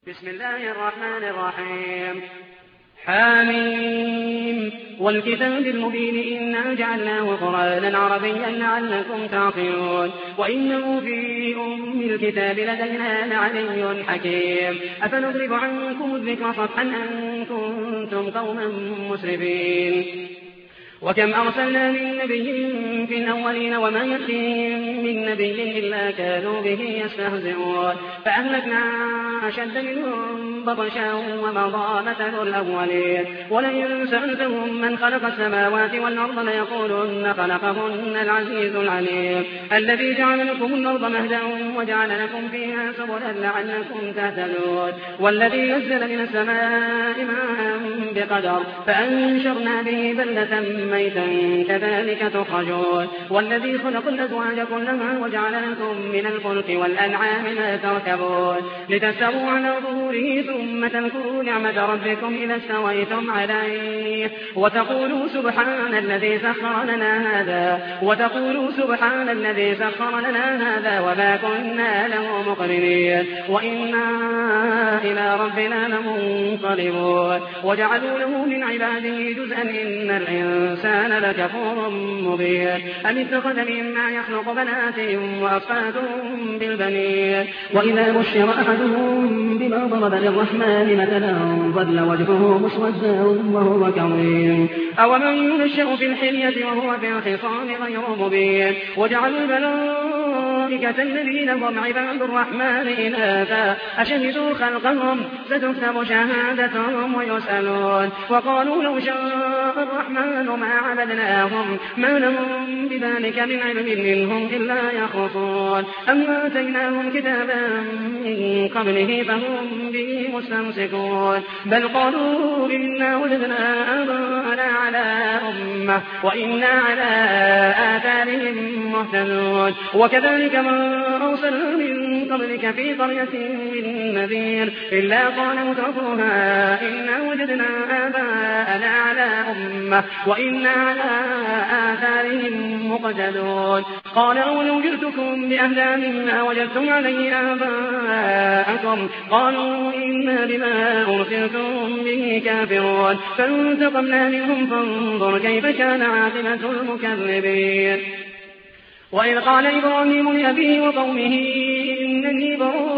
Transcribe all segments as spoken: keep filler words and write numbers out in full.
بسم الله الرحمن الرحيم. حاميم والكتاب المبين إنا جعلناه قرآنا عربيا لعلكم تعقلون وإنه في أم الكتاب لدينا لعلي حكيم أفنضرب عنكم الذكر صفحا أن كنتم قوما مسرفين وكم أرسلنا من نبي في الأولين وما يأتيهم من نبي إلا كانوا به يستهزئون فأهلكنا أشد منهم بطشا ومضى مثل الأولين ولئن سألتهم من خلق السماوات والأرض ليقولن خلقهن العزيز العليم الذي جعل لكم الأرض مهدا وجعل لكم فيها سبلا لعلكم تهتدون والذي نزل من السماء ماء بقدر فأنشرنا به بلدة ميتا كذلك تخرجون والذي خلق الأزواج كلها وجعل لكم من الفلك والأنعام ما تركبون لتستووا على ظهوره ثم تذكروا نعمة ربكم إذا استويتم عليه وتقولوا سبحان الذي سخر لنا هذا وتقولوا سبحان الذي سخر لنا هذا وما كنا له مقرنين وإنا إلى ربنا لمنقلبون وجعلوا له من عباده جزءا إن الإنسان كان لكفور مبين أم اتخذ مما يخلق بنات وأصفادهم بالبنين وإذا بشر أحدهم بما ضرب للرحمن مثلا ظل وجهه مسودا وهو كظيم أومن ينشأ في الحلية وهو في الخصام غير مبين وجعلوا الملائكة الذين هم عباد الرحمن إناثا أشهدوا خلقهم ستكتب شهادتهم ويسألون وقالوا لو شاء الرحمن ما عبدناهم ما لهم بذلك من علم منهم إلا يخرصون أم آتيناهم كتابا من قبله فهم به مستمسكون بل قالوا إنا وجدنا آباءنا على أمة وإنا على آثارهم مهتدون وكذلك ما أرسلنا من قبلك في قرية من نذير إلا قال مترفوها إنا وجدنا آباءنا على أمة وإنا على آثارهم مقتدون قال أولو جئتكم بأهدى مما وجدتم عليه آباءكم قالوا إنا بما أرسلتم به كافرون فانتقمنا منهم فانظر كيف كان عاقبة المكذبين وإذ قال إبراهيم لأبيه وقومه إنني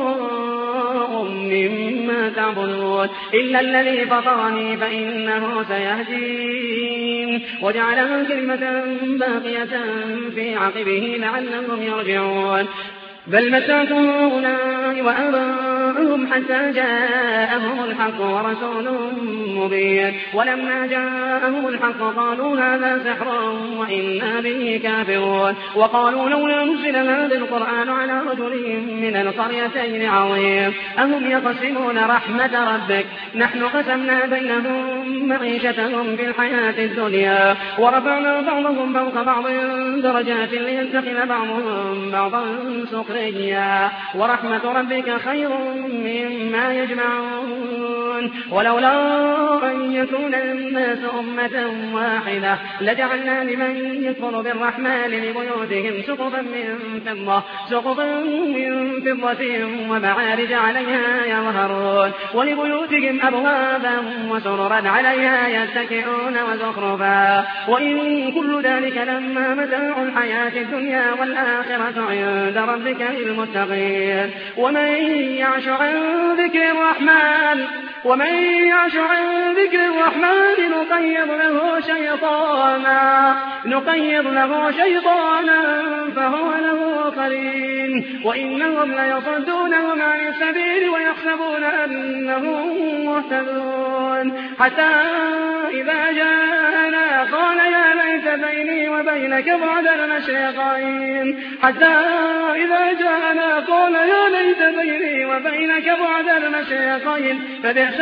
براء مما تعبدون إلا الذي فطرني فإنه سيهدين وجعلها كلمة باقية في عقبه لعلهم يرجعون بل متعت هؤلاء وآباءهم حتى جاءهم الحق ورسول مبين ولما جاءهم الحق قالوا هذا سحر وإنا به كافرون وقالوا لولا نزل هذا القرآن على رجل من القريتين عظيم أهم يقسمون رحمة ربك نحن قسمنا بينهم معيشتهم في الحياة الدنيا ورفعنا بعضهم فوق بعض درجات ليتخذ بعضهم بعضا سخريا ورحمة ربك خير مما يجمعون ولولا أن يكون الناس أمة واحدة لجعلنا لمن يكفر بالرحمن لبيوتهم سقفا من فضة سقفا من فضة ومعارج عليها يظهرون ولبيوتهم أبوابا وسررا عليها يتكئون وزخرفا وإن كل ذلك لما متاع الحياة الدنيا والآخرة عند ربك للمتقين ومن يعش عن ذكر الرحمن ومن يعش عن ذكر الرحمن نقيض له شيطانا نقيض له شيطانا فهو له قرين وإنهم ليصدونهم عن السبيل ويحسبون أنهم مهتدون حتى إذا جاءنا قال يا ليت بيني وبينك بعد المشرقين حتى إذا جاءنا قال يا ليت بيني وبينك بعد المشرقين فبئس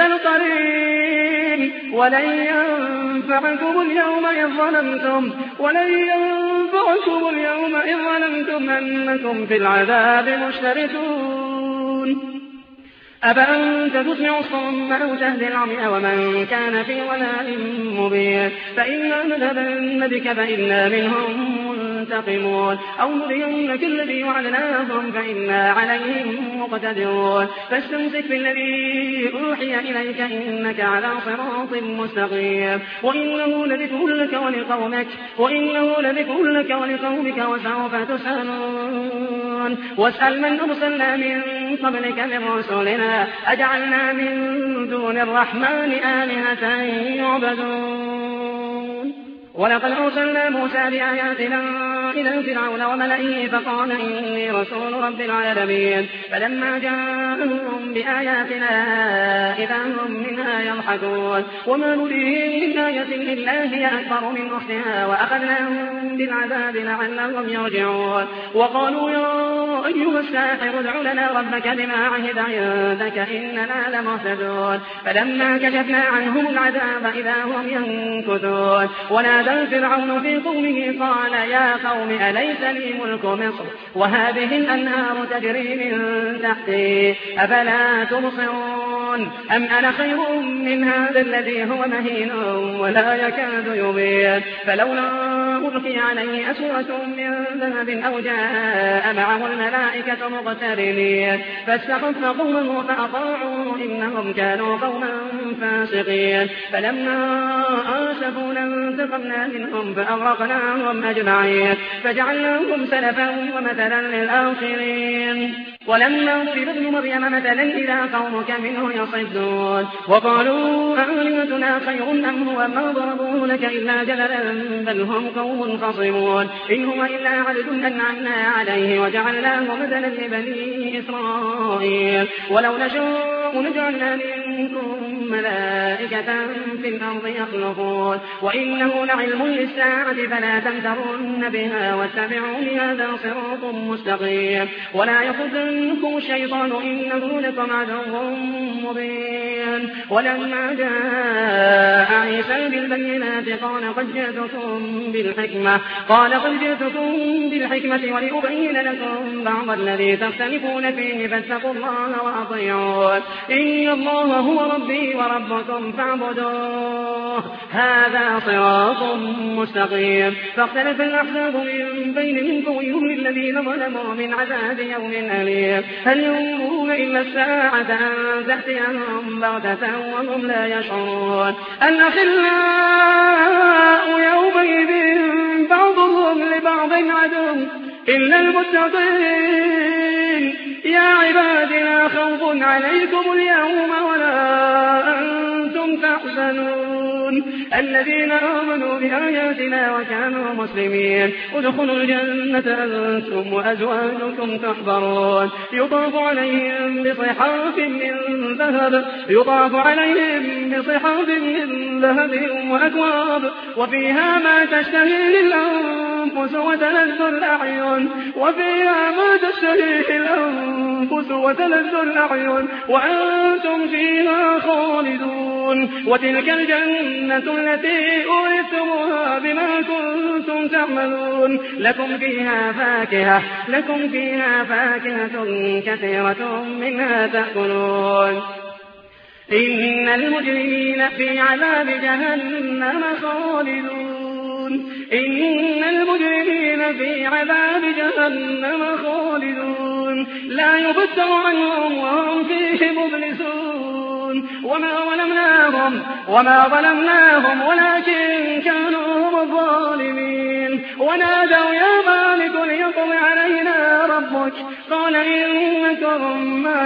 القرين ولن ينفعكم اليوم إذ ظلمتم ولن ينفعكم اليوم إذ ظلمتم أنكم في العذاب مشتركون أفأنت تسمع الصم أو تهدي العمي ومن كان في ضلال مبين فإنا نذهبن بك فإنا منهم منتقمون أو نرينك الذي وعدناهم فإنا عليهم مقتدرون فاستمسك بالذي أوحي إليك إنك على صراط مستقيم وإنه لذكر لك ولقومك وإنه لذكر لك ولقومك وسوف تسألون واسأل من أرسلنا من قبلك من رسلنا أجعلنا من دون الرحمن آلهة يعبدون ولقد أرسلنا موسى بآياتنا إلى فرعون وملئه فقال إني رسول رب العالمين فلما جاءهم بآياتنا إذا هم منها يضحكون وما نريهم من آية إلا هي أكبر من أختها وأخذناهم بالعذاب لعلهم يرجعون وقالوا يا أيها الساحر ادع لنا ربك بما عهد عندك إننا لمهتدون فلما كشفنا عنهم العذاب إذا هم ينكثون ونادى فرعون في قومه قال يا قوم أليس لي ملك مصر وهذه الأنهار تجري من تحتي أفلا تبصرون أم أنا خير من هذا الذي هو مهين ولا يكاد يبين فلولا ألقي عليه أسورة من ذهب أو جاء معه الملائكة مقترنين فاستخف قومه فأطاعوه إنهم كانوا قوما فاسقين فلما آسفونا انتقمنا منهم فأغرقناهم أجمعين فجعلناهم سلفا ومثلا للآخرين ولما ضرب ابن مريم مثلا إذا قومك منه يصدون وقالوا آلهتنا خير أم هو ما ضربوه لك إلا جدلا بل هم قوم خصمون إن هو إلا عبد أنعمنا عليه وجعلناه مثلا لبني إسرائيل ولو نشاء لجعلنا منكم ملائكة في الأرض يخلقون وإنه لعلم للساعة فلا تمترن بها واتبعون هذا صراط مستقيم ولا يصدنكم الشيطان إنه لكم عدو مبين ولما جاء عيسى بالبينات قال قد جئتكم بالحكمة قال قد جئتكم بالحكمة ولأبين لكم بعض الذي تختلفون فيه فاتقوا الله وأطيعون إن الله هو ربي وربكم فاعبدوه هذا صراط مستقيم فاختلف الأحزاب من بينهم فويل للذين ظلموا من عذاب يوم أليم هل ينظرون إلا الساعة أن تأتيهم بغتة وهم لا يشعرون الأخلاء يومئذ بعضهم لبعض عدو إلا المتقين يا عباد لا خوف عليكم اليوم ولا أنتم تحزنون الذين آمنوا بآياتنا وكانوا مسلمين ادخلوا الجنة أنتم وأزواجكم تحبرون يطاف عليهم بصحاف من ذهب يطاف عليهم بصحاف من ذهب وأكواب وفيها ما تشتهي الأنفس وتلذ الأعين وفيها ما تشتهي الأنفس وتلذ الأعين وأنتم فيها خالدون وتلك الجنة التي أورثتموها بما كنتم تعملون لكم فيها فاكهة لكم فيها فاكهة كثيرة منها تأكلون إن المجرمين في عذاب جهنم خالدون إن المجرمين في عذاب جهنم خالدون لا يفتر عنهم وهم فيه مبلسون وما ظلمناهم وما ظلمناهم ولكن كانوا هم الظالمين ونادوا يا مالك ليقض علينا ربك قال إنكم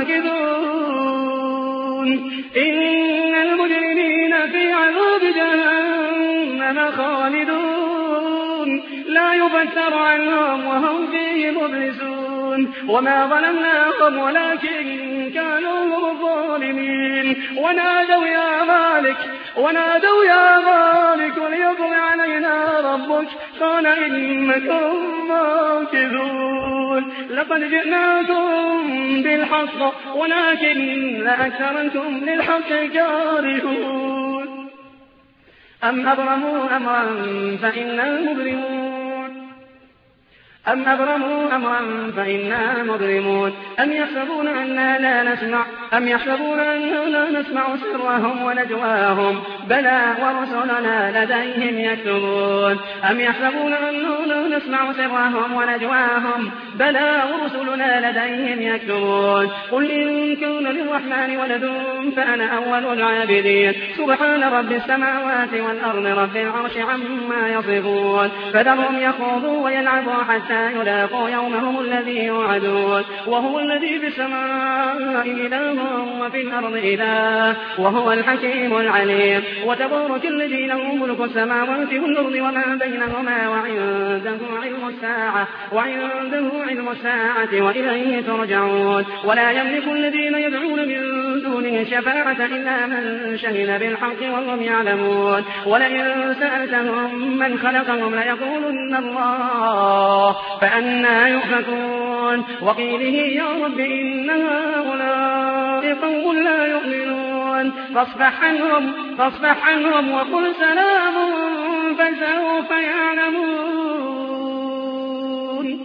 ماكثون إن المجرمين في عذاب جهنم خالدون لا يفتر عنهم وهم فيه مبلسون وما ظلمناهم ولكن كانوا هم الظالمين ونادوا يا مالك ونادوا يا مالك ليقض علينا ربك قال إنكم ماكثون لقد جئناكم بالحق ولكن أكثركم للحق كارهون أم أبرموا أمرا فإنا مبرمون أم أبرموا أمرا فإنا مبرمون أم يحسبون أننا لا نسمع أم يحسبون أننا لا نسمع سرهم ونجواهم بلى ورسلنا لديهم يكتبون أم يحسبون أننا لا نسمع سرهم ونجواهم بلى ورسلنا لديهم يكتبون قل إن كان للرحمن ولد فأنا أول العابدين سبحان رب السماوات والأرض رب العرش عما يصفون فذرهم يخوضوا ويلعبوا حتى يلاقوا يومهم الذي يوعدون وهو الذي في السماء إله وفي الأرض إله وهو الحكيم العليم وتبارك الذي له ملك السماوات والأرض وما بينهما وعنده علم الساعة وعنده علم الساعة وإليه ترجعون ولا يملك الذين يدعون من دونه شفاعة إلا من شهد بالحق وهم يعلمون ولئن سألتهم من خلقهم ليقولن الله فأنى يؤفكون وقيله يا رب إن هؤلاء قوم لا يؤمنون فاصفح عنهم, فاصفح عنهم وقل سلام فسوف يعلمون.